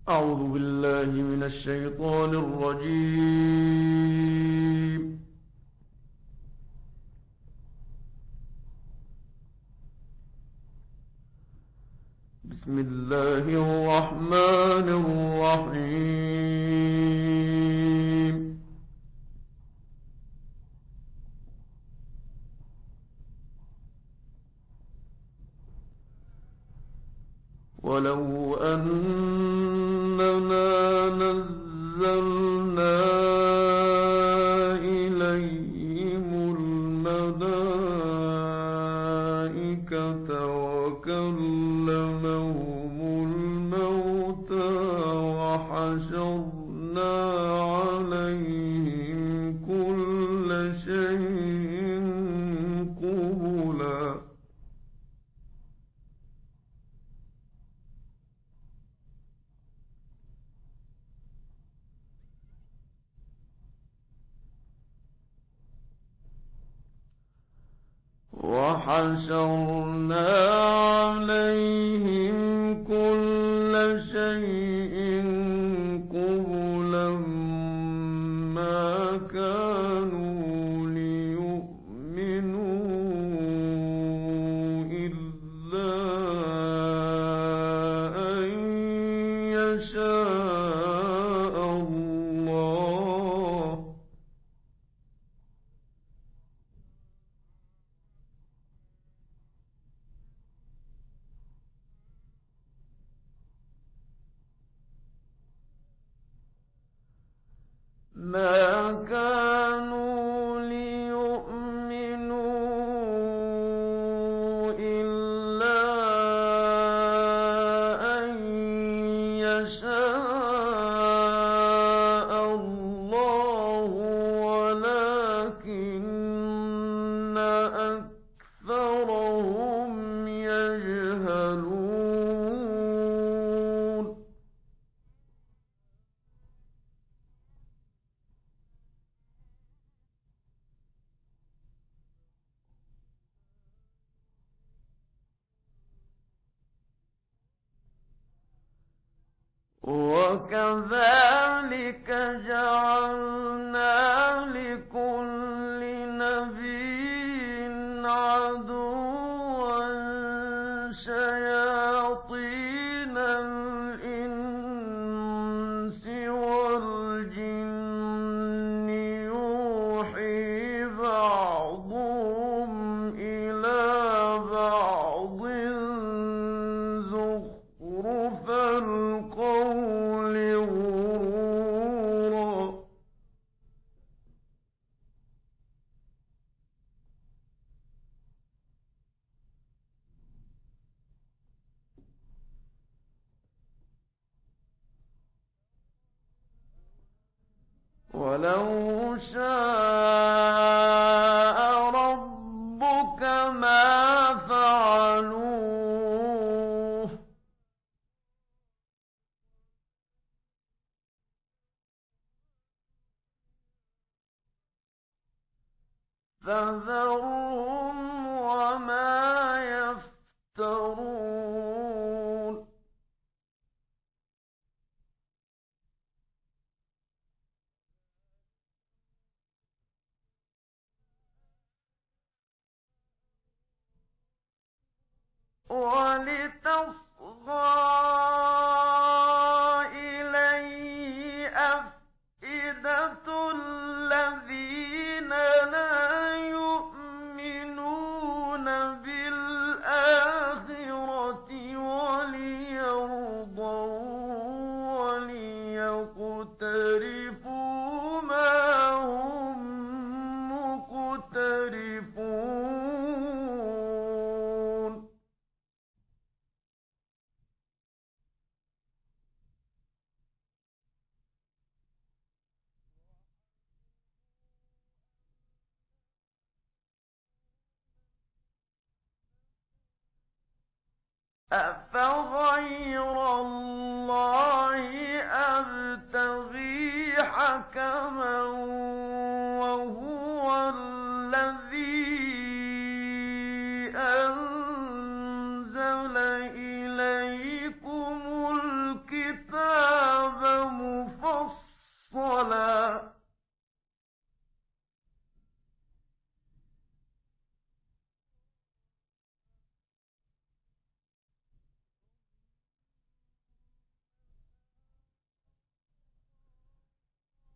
أعوذ بالله من الشيطان الرجيم. بسم الله الرحمن الرحيم. ولو أننا نزلنا إليهم الملائكة وكلمهم الموتى وحشرنا عليهم كل شيء قبلا ما كانوا ليؤمنوا إلا أن يشاء الله. ما كانوا ليؤمنوا إلا أن يشاء الله ولكن أكثرهم يجهلون. وكذلك جعلنا لكل نبي عدوا شياطين الإنس والجن يوحي بعضهم إلى بعض زخرف القول غرورا. ولو شاء ربك ما فعلوه فذرهم وما يفترون. ولتصغى إليه أفئدة الذين لا يؤمنون بالآخرة وليرضوا وليقترفوا ما هم مقترفون. أفغير الله أبتغي حكما وهو الذي أنزل إليكم الكتاب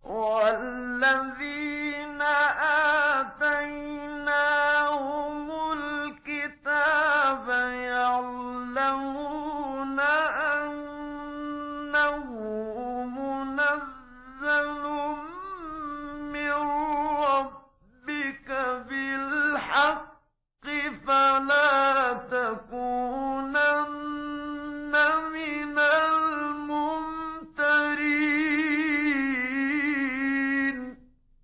وَالَّذِينَ آتَيْنَاهُمُ الْكِتَابَ يَعْلَمُونَ أَنَّهُ مُنَزَّلٌ مِّن رَّبِّكَ بِالْحَقِّ فَلَا تَكُونَنَّ مِنَ الْمُمْتَرِينَ.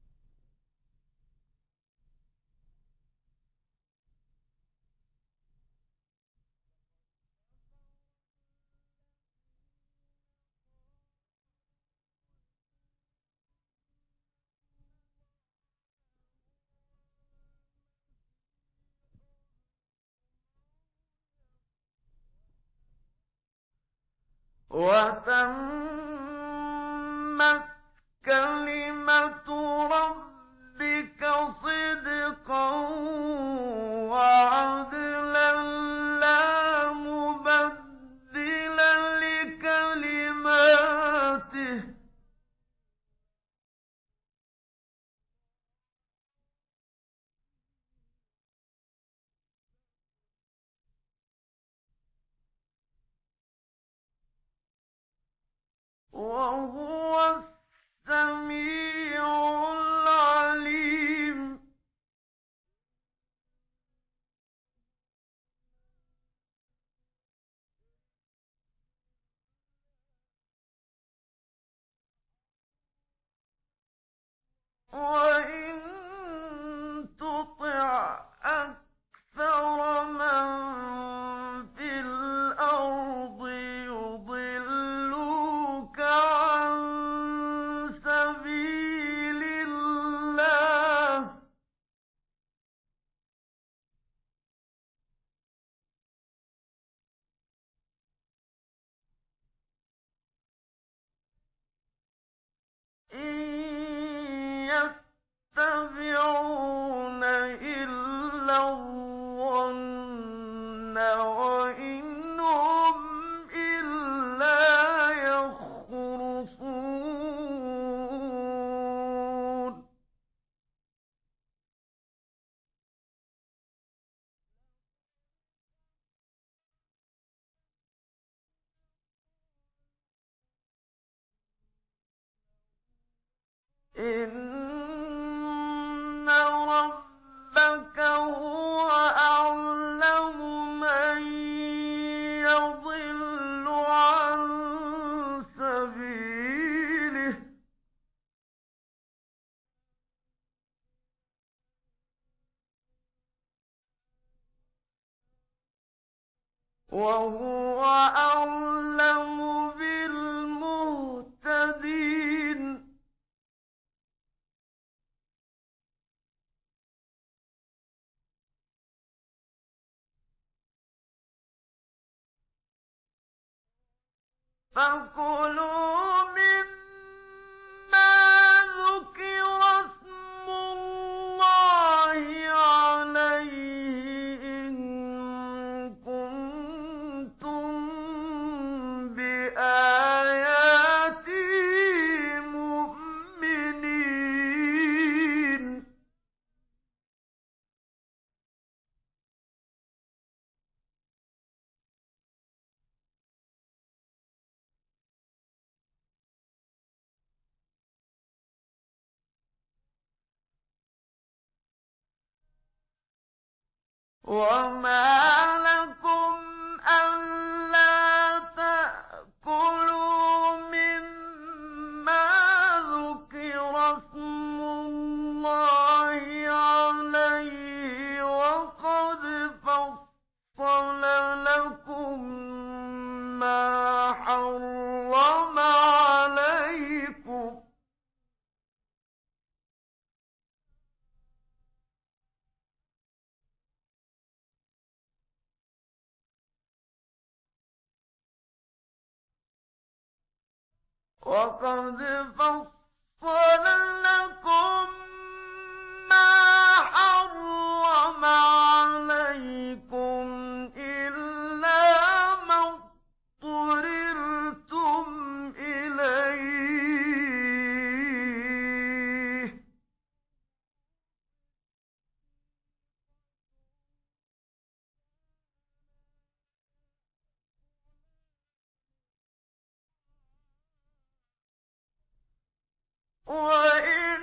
وَتَمَّتْ كَلِمَةُ رَبِّكَ صِدْقًا وَعَدْلًا لَّا مُبَدِّلَ لِكَلِمَاتِهِ ۚ وَهُوَ السَّمِيعُ الْعَلِيمُ. وَإِن تُطِعْ أَكْثَرَ مَن فِي الْأَرْضِ يُضِلُّوكَ عَن سَبِيلِ اللَّهِ ۚ إِن يَتَّبِعُونَ إِلَّا الظَّنَّ وَإِنْ هُمْ إِلَّا يَخْرُصُونَ. إِنَّ رَبَّكَ هُوَ أَعْلَمُ مَن يَضِلُّ عَن سَبِيلِهِ ۖ وَهُوَ أَعْلَمُ بِالْمُهْتَدِينَ. فَكُلُوا مِمَّا ذُكِرَ اسْمُ اللَّهِ عَلَيْهِ إِن كُنتُم بِآيَاتِهِ مُؤْمِنِينَ. وَمَا لَكُمْ أَلَّا تَأْكُلُوا مِمَّا ذُكِرَ اسْمُ اللَّهِ عَلَيْهِ وَقَدْ فَصَّلَ لَكُم مَّا حَرَّمَ عَلَيْكُمْ ۖ وَقَدْ فَصَّلَ لَكُم مَّا حَرَّمَ عَلَيْكُمْ إِلَّا مَا اضْطُرِرْتُمْ إِلَيْهِ وَإِنَّ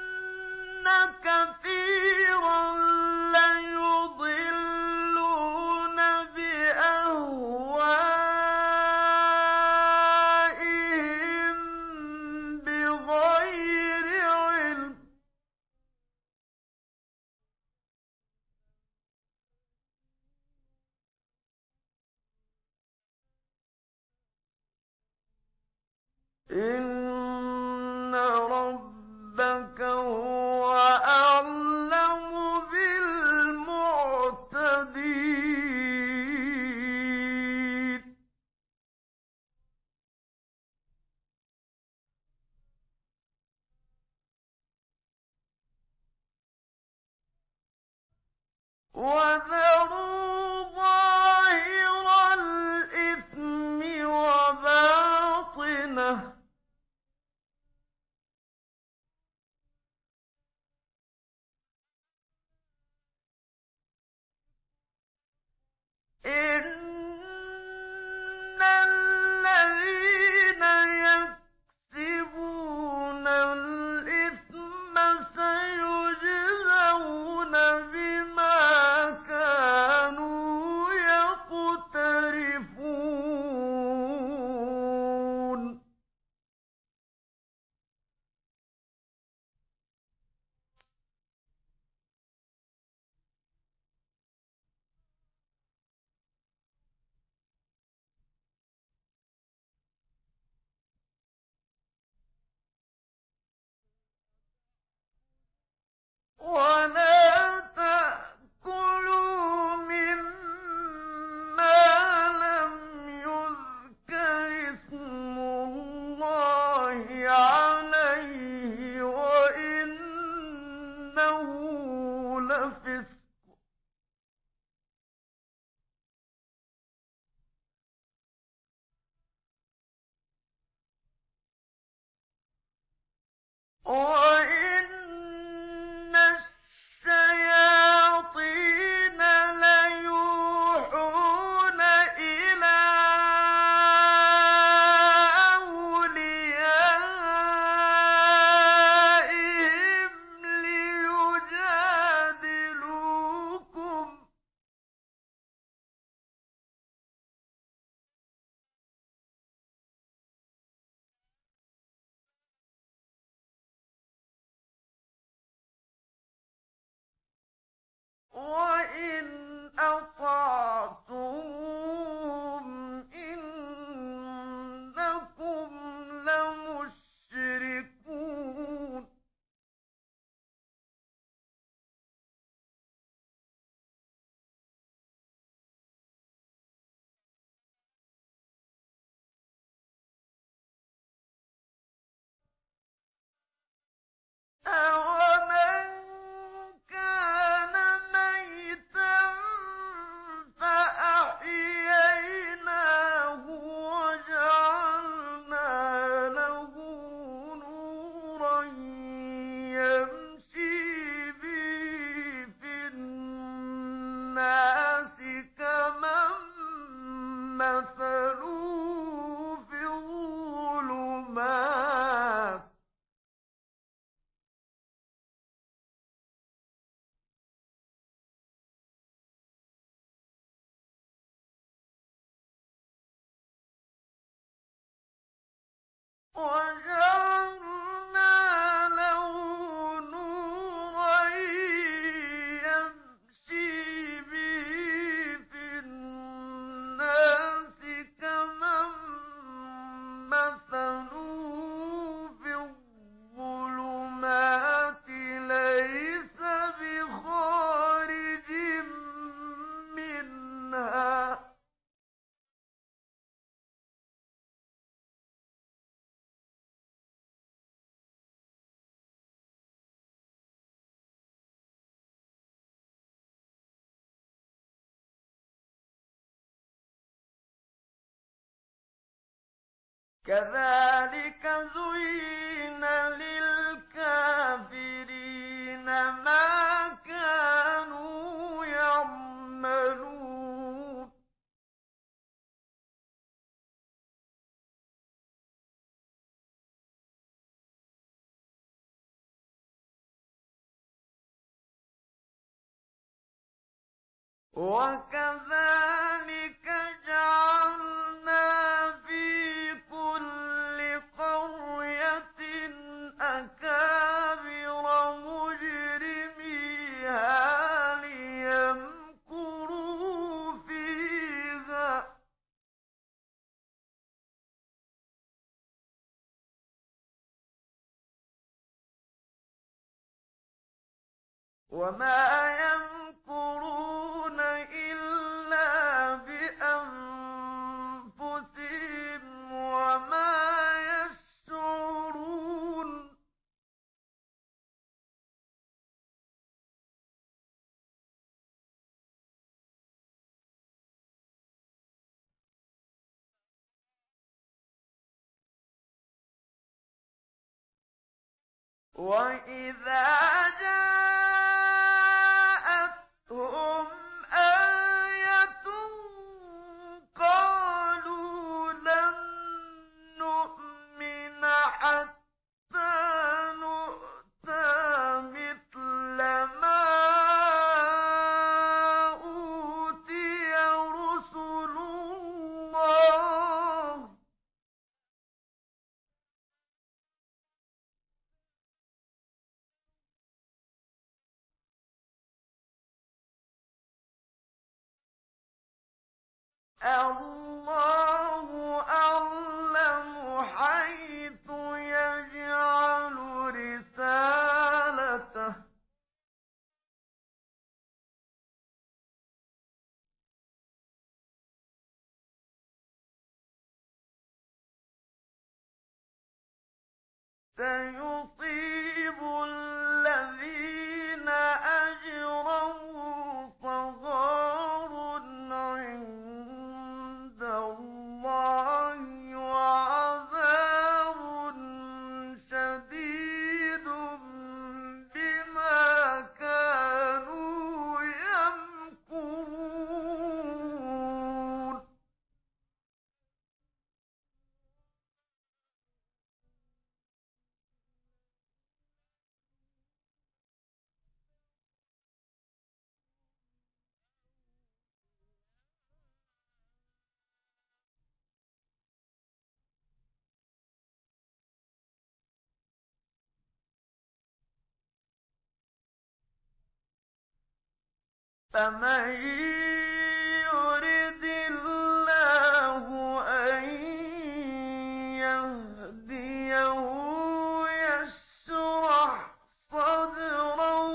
كَثِيرًا لَّيُضِلُّونَ بِأَهْوَائِهِم بِغَيْرِ عِلْمٍ ۗ إِنَّ رَبَّكَ هُوَ أَعْلَمُ بِالْمُعْتَدِينَ وَذَرُوا ظَاهِرَ الْإِثْمِ وَبَاطِنَهُ ۚ إِنَّ الَّذِينَ يَكْسِبُونَ الْإِثْمَ سَيُجْزَوْنَ بِمَا كَانُوا يَقْتَرِفُونَ وَلَا تَأْكُلُوا مِمَّا لَمْ يُذْكَرِ اسْمُ اللَّهِ عَلَيْهِ وَإِنَّهُ لَفِسْقٌ ۗ وَإِنَّ الشَّيَاطِينَ لَيُوحُونَ إِلَىٰ أَوْلِيَائِهِمْ لِيُجَادِلُوكُمْ ۖ وَإِنْ أَطَعْتُمُوهُمْ إِنَّكُمْ لَمُشْرِكُونَ أَوَمَن كَانَ مَيْتًا فَأَحْيَيْنَاهُ وَجَعَلْنَا لَهُ نُورًا يَمْشِي بِهِ فِي النَّاسِ كَمَن مَّثَلُهُ فِي الظُّلُمَاتِ ۗ وَجَعَلْنَا لَهُ نُورًا يَمْشِي بِهِ فِي النَّاسِ كَمَن مَّثَلُهُ فِي الظُّلُمَاتِ لَيْسَ بِخَارِجٍ مِّنْهَا ۚ كَذَٰلِكَ زُيِّنَ لِلْكَافِرِينَ مَا كَانُوا يَعْمَلُونَ وكذلك جعلنا في كل قرية أكابر مجرميها ليمكروا فيها وما يمكرون إلا بأنفسهم وما يشعرون وإذا جاءتهم آية قالوا لن نؤمن حتى نؤتى مثل ما أوتي رسل الله الله أعلم حيث يجعل رسالته سيصيب الذين أجرموا صغار عند الله وعذاب شديد بما كانوا يمكرون فمن يرد الله أن يهديه يشرح صدره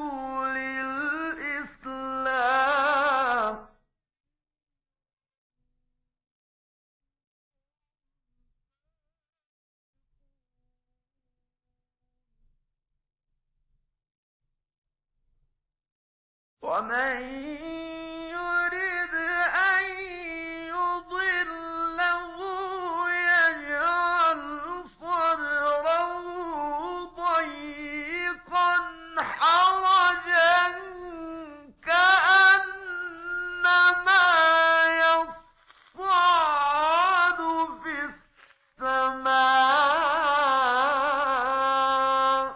للإسلام ومن يرد أن يضله يجعل صدره ضيقا حرجا كأنما يصعد في السماء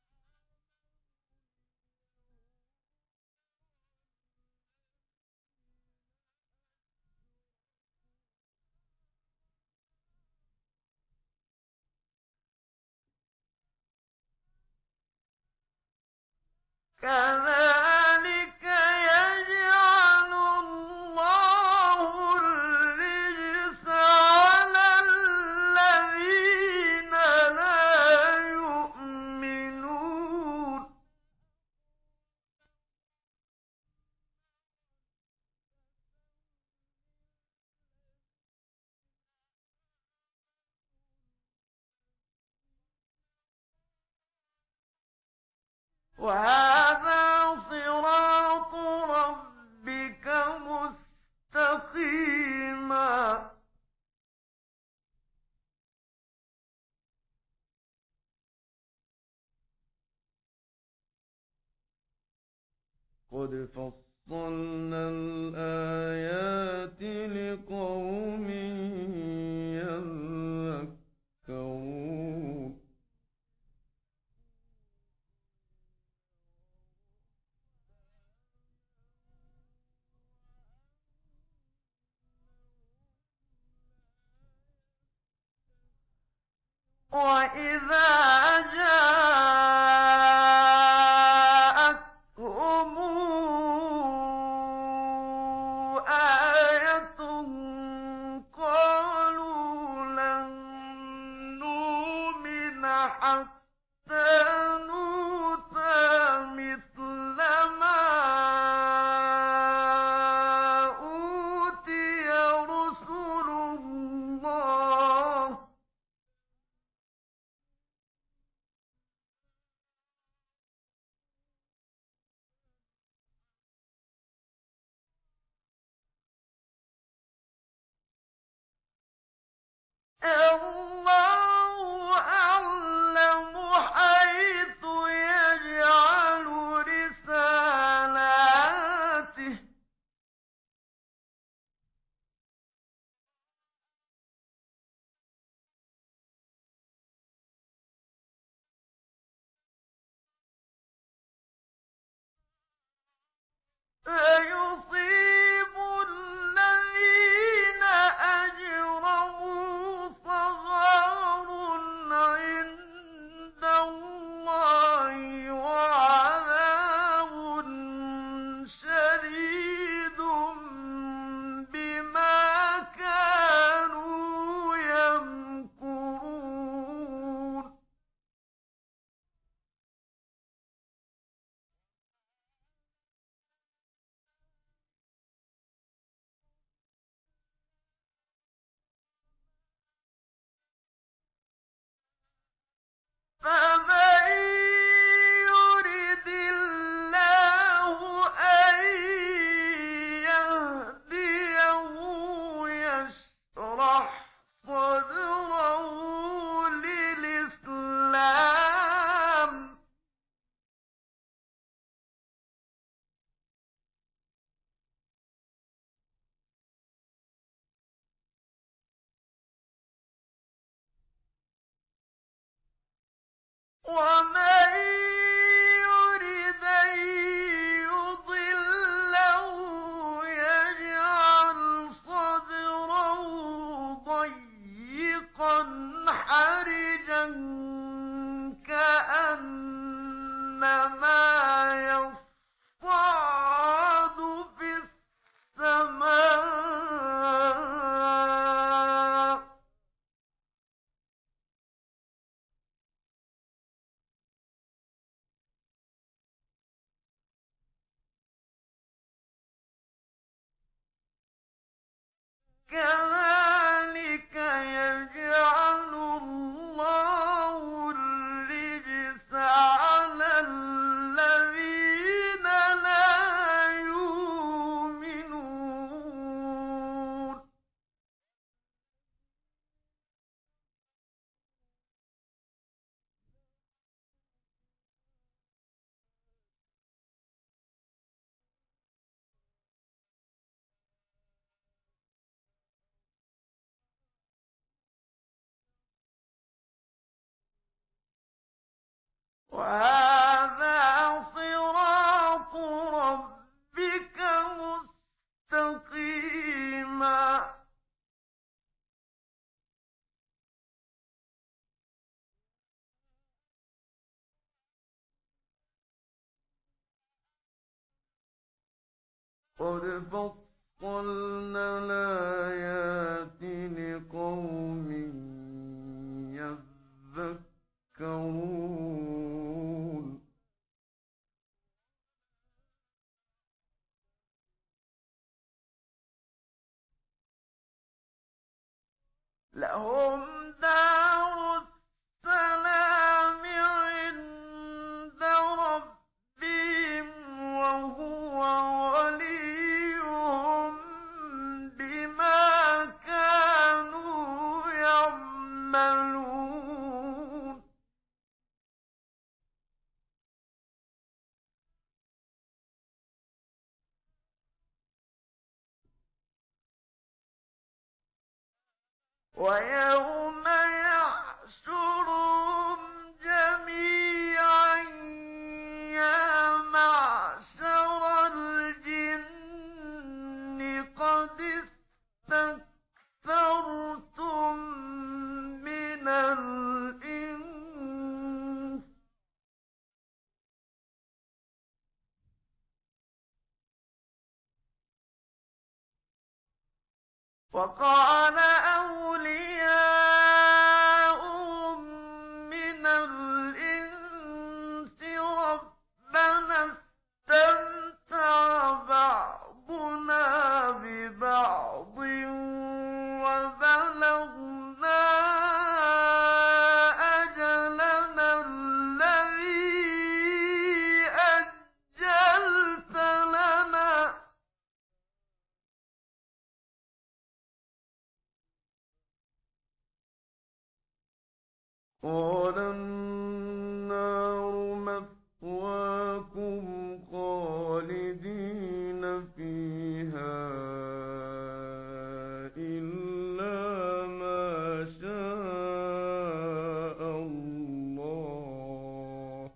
كذلك يجعل الله الرجس على الذين لا يؤمنون وهذا صراط ربك مستقيما قد فصلنا الآيات لقوم يذكرون وَإِذَا جَاءَتْهُمْ آيَةٌ قَالُوا لَن نُّؤْمِنَ حَتَّىٰ نُؤْتَىٰ مِثْلَ مَا أُوتِيَ رُسُلُ اللَّهِ ۘ اللَّهُ أَعْلَمُ حَيْثُ يَجْعَلُ رِسَالَاتِهِ ۗ سَيُصِيبُ الَّذِينَ أَجْرَمُوا صَغَارٌ عِندَ اللَّهِ وَعَذَابٌ شَدِيدٌ بِمَا كَانُوا يَمْكُرُونَ فَمَن يُرِدِ اللَّهُ أَن يَهْدِيَهُ يَشْرَحْ صَدْرَهُ لِلْإِسْلَامِ ۖ وَمَن يُرِدْ أَن يُضِلَّهُ يَجْعَلْ صَدْرَهُ ضَيِّقًا حَرِجًا كَأَنَّمَا يَصَّعَّدُ فِي السَّمَاءِ ۚ كَذَٰلِكَ يَجْعَلُ اللَّهُ الرِّجْسَ عَلَى الَّذِينَ لَا يُؤْمِنُونَ وَهَٰذَا صِرَاطُ رَبِّكَ مُسْتَقِيمًا ۗ قَدْ فَصَّلْنَا الْآيَاتِ لِقَوْمٍ يَذَّكَّرُونَ لَهُمْ دَارُ السَّلَامِ عِندَ رَبِّهِمْ ۖ وَهُوَ وَلِيُّهُم بِمَا كَانُوا يَعْمَلُونَ وَيَوْمَ يَحْشُرُهُمْ جَمِيعًا يَا مَعْشَرَ الْجِنِّ قَدِ اسْتَكْثَرْتُم مِّنَ الْإِنسِ وقال أولياؤهم من الإنس ربنا استمتع بعضنا ببعض وبلغنا أجلنا الذي أجلت لنا قال النار مثواكم خالدين فيها إلا ما شاء الله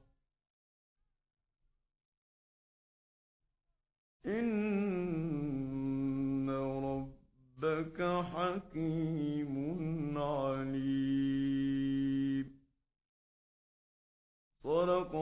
إن ربك حكيم عليم. صدق